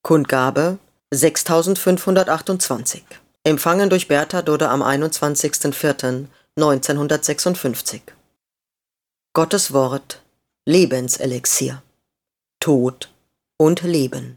Kundgabe 6528. Empfangen durch Bertha Dodde am 21.04.1956. Gottes Wort, Lebenselixier. Tod und Leben.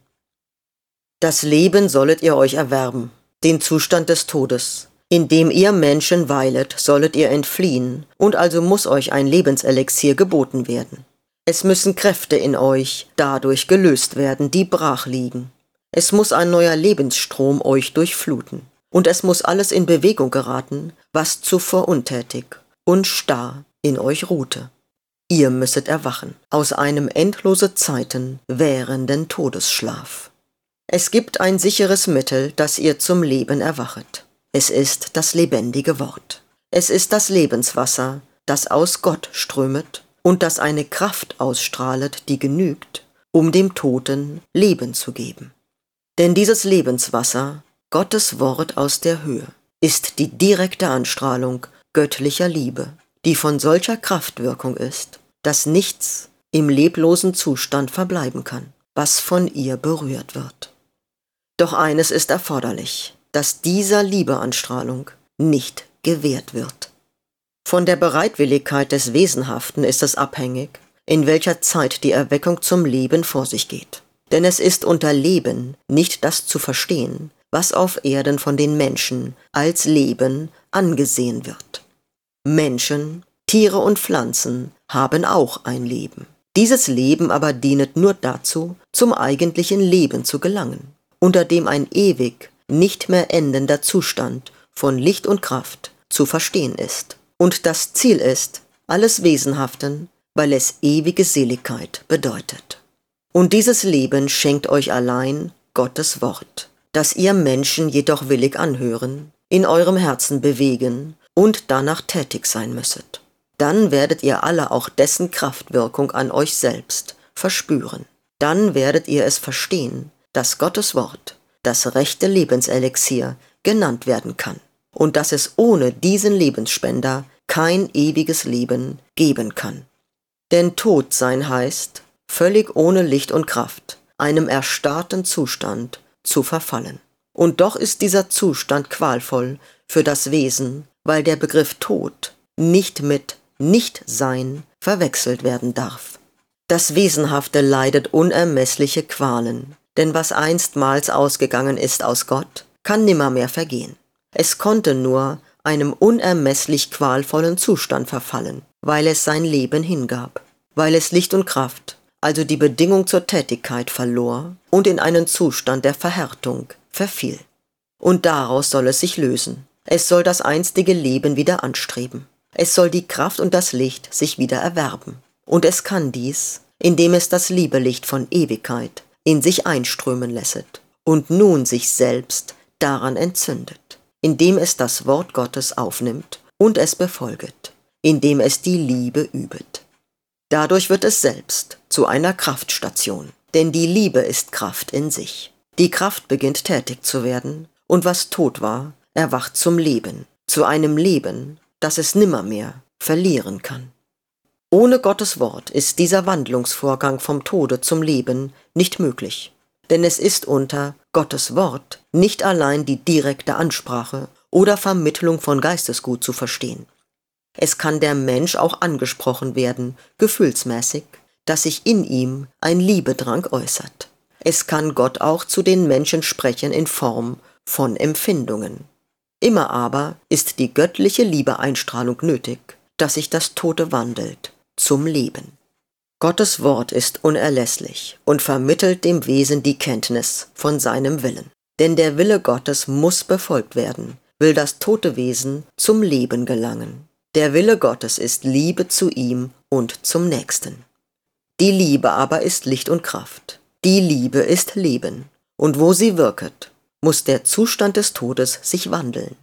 Das Leben sollet ihr euch erwerben, den Zustand des Todes. Indem ihr Menschen weilet, sollet ihr entfliehen, und also muss euch ein Lebenselixier geboten werden. Es müssen Kräfte in euch dadurch gelöst werden, die brach liegen. Es muss ein neuer Lebensstrom euch durchfluten. Und es muss alles in Bewegung geraten, was zuvor untätig und starr in euch ruhte. Ihr müsset erwachen aus einem endlose Zeiten währenden Todesschlaf. Es gibt ein sicheres Mittel, dass ihr zum Leben erwachet. Es ist das lebendige Wort. Es ist das Lebenswasser, das aus Gott strömet und das eine Kraft ausstrahlet, die genügt, um dem Toten Leben zu geben. Denn dieses Lebenswasser, Gottes Wort aus der Höhe, ist die direkte Anstrahlung göttlicher Liebe, die von solcher Kraftwirkung ist, dass nichts im leblosen Zustand verbleiben kann, was von ihr berührt wird. Doch eines ist erforderlich, dass dieser Liebeanstrahlung nicht gewährt wird. Von der Bereitwilligkeit des Wesenhaften ist es abhängig, in welcher Zeit die Erweckung zum Leben vor sich geht. Denn es ist unter Leben nicht das zu verstehen, was auf Erden von den Menschen als Leben angesehen wird. Menschen, Tiere und Pflanzen haben auch ein Leben. Dieses Leben aber dienet nur dazu, zum eigentlichen Leben zu gelangen, unter dem ein ewig, nicht mehr endender Zustand von Licht und Kraft zu verstehen ist. Und das Ziel ist alles Wesenhaften, weil es ewige Seligkeit bedeutet. Und dieses Leben schenkt euch allein Gottes Wort, das ihr Menschen jedoch willig anhören, in eurem Herzen bewegen und danach tätig sein müsset. Dann werdet ihr alle auch dessen Kraftwirkung an euch selbst verspüren. Dann werdet ihr es verstehen, dass Gottes Wort das rechte Lebenselixier genannt werden kann und dass es ohne diesen Lebensspender kein ewiges Leben geben kann. Denn tot sein heißt, völlig ohne Licht und Kraft, einem erstarrten Zustand zu verfallen. Und doch ist dieser Zustand qualvoll für das Wesen, weil der Begriff Tod nicht mit Nichtsein verwechselt werden darf. Das Wesenhafte leidet unermessliche Qualen, denn was einstmals ausgegangen ist aus Gott, kann nimmermehr vergehen. Es konnte nur einem unermesslich qualvollen Zustand verfallen, weil es sein Leben hingab, weil es Licht und Kraft, also die Bedingung zur Tätigkeit verlor und in einen Zustand der Verhärtung verfiel. Und daraus soll es sich lösen. Es soll das einstige Leben wieder anstreben. Es soll die Kraft und das Licht sich wieder erwerben. Und es kann dies, indem es das Liebelicht von Ewigkeit in sich einströmen lässet und nun sich selbst daran entzündet, indem es das Wort Gottes aufnimmt und es befolget, indem es die Liebe übet. Dadurch wird es selbst zu einer Kraftstation, denn die Liebe ist Kraft in sich. Die Kraft beginnt tätig zu werden, und was tot war, erwacht zum Leben, zu einem Leben, das es nimmermehr verlieren kann. Ohne Gottes Wort ist dieser Wandlungsvorgang vom Tode zum Leben nicht möglich, denn es ist unter Gottes Wort nicht allein die direkte Ansprache oder Vermittlung von Geistesgut zu verstehen. Es kann der Mensch auch angesprochen werden, gefühlsmäßig, dass sich in ihm ein Liebedrang äußert. Es kann Gott auch zu den Menschen sprechen in Form von Empfindungen. Immer aber ist die göttliche Liebeeinstrahlung nötig, dass sich das Tote wandelt zum Leben. Gottes Wort ist unerlässlich und vermittelt dem Wesen die Kenntnis von seinem Willen. Denn der Wille Gottes muss befolgt werden, will das tote Wesen zum Leben gelangen. Der Wille Gottes ist Liebe zu ihm und zum Nächsten. Die Liebe aber ist Licht und Kraft. Die Liebe ist Leben. Und wo sie wirket, muss der Zustand des Todes sich wandeln.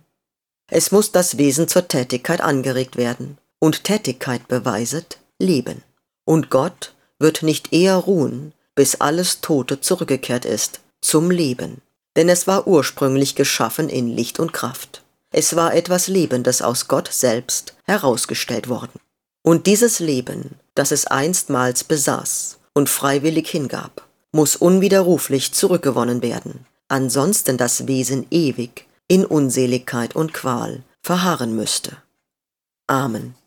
Es muss das Wesen zur Tätigkeit angeregt werden. Und Tätigkeit beweiset Leben. Und Gott wird nicht eher ruhen, bis alles Tote zurückgekehrt ist zum Leben. Denn es war ursprünglich geschaffen in Licht und Kraft. Es war etwas Lebendes aus Gott selbst herausgestellt worden. Und dieses Leben, das es einstmals besaß und freiwillig hingab, muss unwiderruflich zurückgewonnen werden, ansonsten das Wesen ewig in Unseligkeit und Qual verharren müsste. Amen.